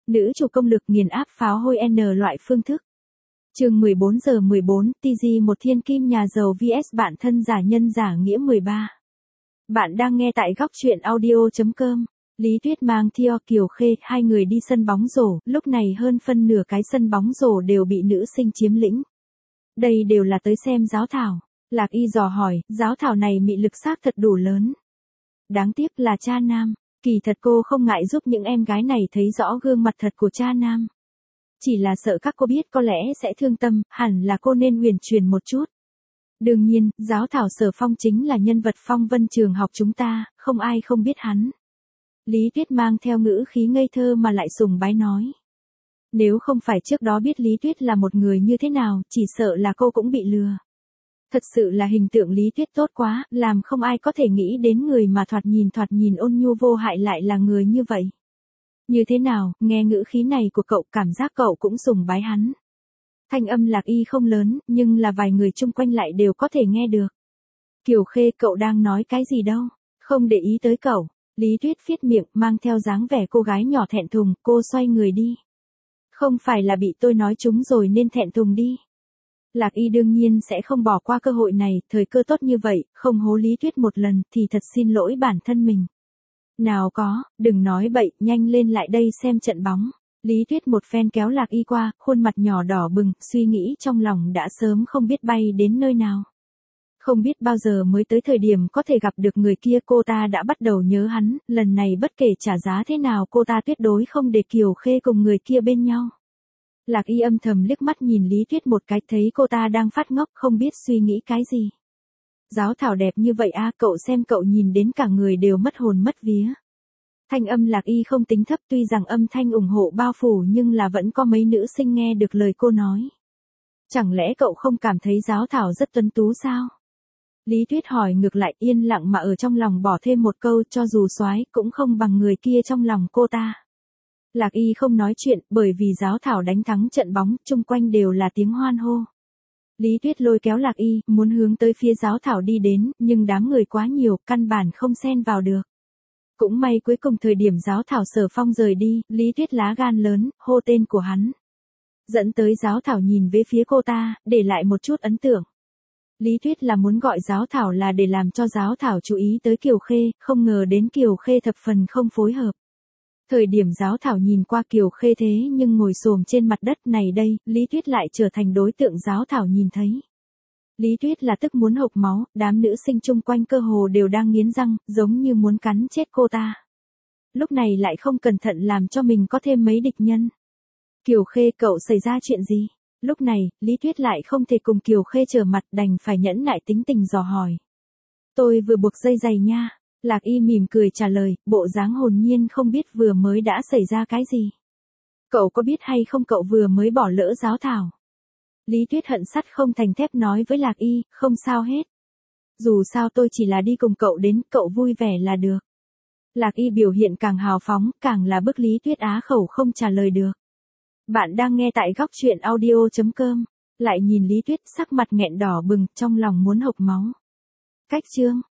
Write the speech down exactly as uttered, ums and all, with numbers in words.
Nữ chủ công lực nghiền áp pháo hôi N loại phương thức. Chương mười bốn giờ mười bốn, tê giê một thiên kim nhà giàu vs bạn thân giả nhân giả nghĩa mười ba. Bạn đang nghe tại góc truyện audio chấm com. Lý Tuyết mang Theo Kiều Khê, hai người đi sân bóng rổ, lúc này hơn phân nửa cái sân bóng rổ đều bị nữ sinh chiếm lĩnh. Đây đều là tới xem giáo thảo. Lạc Y dò hỏi, giáo thảo này mị lực xác thật đủ lớn. Đáng tiếc là cha nam. Kỳ thật cô không ngại giúp những em gái này thấy rõ gương mặt thật của cha nam. Chỉ là sợ các cô biết có lẽ sẽ thương tâm, hẳn là cô nên huyền truyền một chút. Đương nhiên, giáo thảo Sở Phong chính là nhân vật phong vân trường học chúng ta, không ai không biết hắn. Lý Tuyết mang theo ngữ khí ngây thơ mà lại sùng bái nói. Nếu không phải trước đó biết Lý Tuyết là một người như thế nào, chỉ sợ là cô cũng bị lừa. Thật sự là hình tượng Lý Tuyết tốt quá, làm không ai có thể nghĩ đến người mà thoạt nhìn thoạt nhìn ôn nhu vô hại lại là người như vậy. Như thế nào, nghe ngữ khí này của cậu cảm giác cậu cũng sùng bái hắn. Thanh âm Lạc Y không lớn, nhưng là vài người chung quanh lại đều có thể nghe được. Kiều Khê, cậu đang nói cái gì đâu, không để ý tới cậu. Lý Tuyết phiết miệng, mang theo dáng vẻ cô gái nhỏ thẹn thùng, cô xoay người đi. Không phải là bị tôi nói trúng rồi nên thẹn thùng đi. Lạc Y đương nhiên sẽ không bỏ qua cơ hội này, thời cơ tốt như vậy, không hố Lý Tuyết một lần thì thật xin lỗi bản thân mình. Nào có, đừng nói bậy, nhanh lên lại đây xem trận bóng. Lý Tuyết một phen kéo Lạc Y qua, khuôn mặt nhỏ đỏ bừng, suy nghĩ trong lòng đã sớm không biết bay đến nơi nào. Không biết bao giờ mới tới thời điểm có thể gặp được người kia, cô ta đã bắt đầu nhớ hắn, lần này bất kể trả giá thế nào cô ta tuyệt đối không để Kiều Khê cùng người kia bên nhau. Lạc Y âm thầm liếc mắt nhìn Lý Tuyết một cái, thấy cô ta đang phát ngốc không biết suy nghĩ cái gì. Giáo thảo đẹp như vậy a, cậu xem cậu nhìn đến cả người đều mất hồn mất vía. Thanh âm Lạc Y không tính thấp, tuy rằng âm thanh ủng hộ bao phủ nhưng là vẫn có mấy nữ sinh nghe được lời cô nói. Chẳng lẽ cậu không cảm thấy giáo thảo rất tuấn tú sao? Lý Tuyết hỏi ngược lại, yên lặng mà ở trong lòng bỏ thêm một câu, cho dù soái cũng không bằng người kia trong lòng cô ta. Lạc Y không nói chuyện, bởi vì giáo thảo đánh thắng trận bóng, chung quanh đều là tiếng hoan hô. Lý Tuyết lôi kéo Lạc Y, muốn hướng tới phía giáo thảo đi đến, nhưng đám người quá nhiều, căn bản không xen vào được. Cũng may cuối cùng thời điểm giáo thảo Sở Phong rời đi, Lý Tuyết lá gan lớn, hô tên của hắn. Dẫn tới giáo thảo nhìn về phía cô ta, để lại một chút ấn tượng. Lý Tuyết là muốn gọi giáo thảo là để làm cho giáo thảo chú ý tới Kiều Khê, không ngờ đến Kiều Khê thập phần không phối hợp. Thời điểm giáo thảo nhìn qua Kiều Khê thế nhưng ngồi xổm trên mặt đất này đây, Lý Tuyết lại trở thành đối tượng giáo thảo nhìn thấy. Lý Tuyết là tức muốn hộc máu, đám nữ sinh chung quanh cơ hồ đều đang nghiến răng, giống như muốn cắn chết cô ta. Lúc này lại không cẩn thận làm cho mình có thêm mấy địch nhân. Kiều Khê, cậu xảy ra chuyện gì? Lúc này, Lý Tuyết lại không thể cùng Kiều Khê trở mặt, đành phải nhẫn nại tính tình dò hỏi. Tôi vừa buộc dây giày nha. Lạc Y mỉm cười trả lời, bộ dáng hồn nhiên không biết vừa mới đã xảy ra cái gì. Cậu có biết hay không, cậu vừa mới bỏ lỡ giáo thảo. Lý Tuyết hận sắt không thành thép nói với Lạc Y, không sao hết. Dù sao tôi chỉ là đi cùng cậu đến, cậu vui vẻ là được. Lạc Y biểu hiện càng hào phóng, càng là bức Lý Tuyết á khẩu không trả lời được. Bạn đang nghe tại góc truyện audio chấm com, lại nhìn Lý Tuyết sắc mặt nghẹn đỏ bừng, trong lòng muốn hộc máu. Cách chương.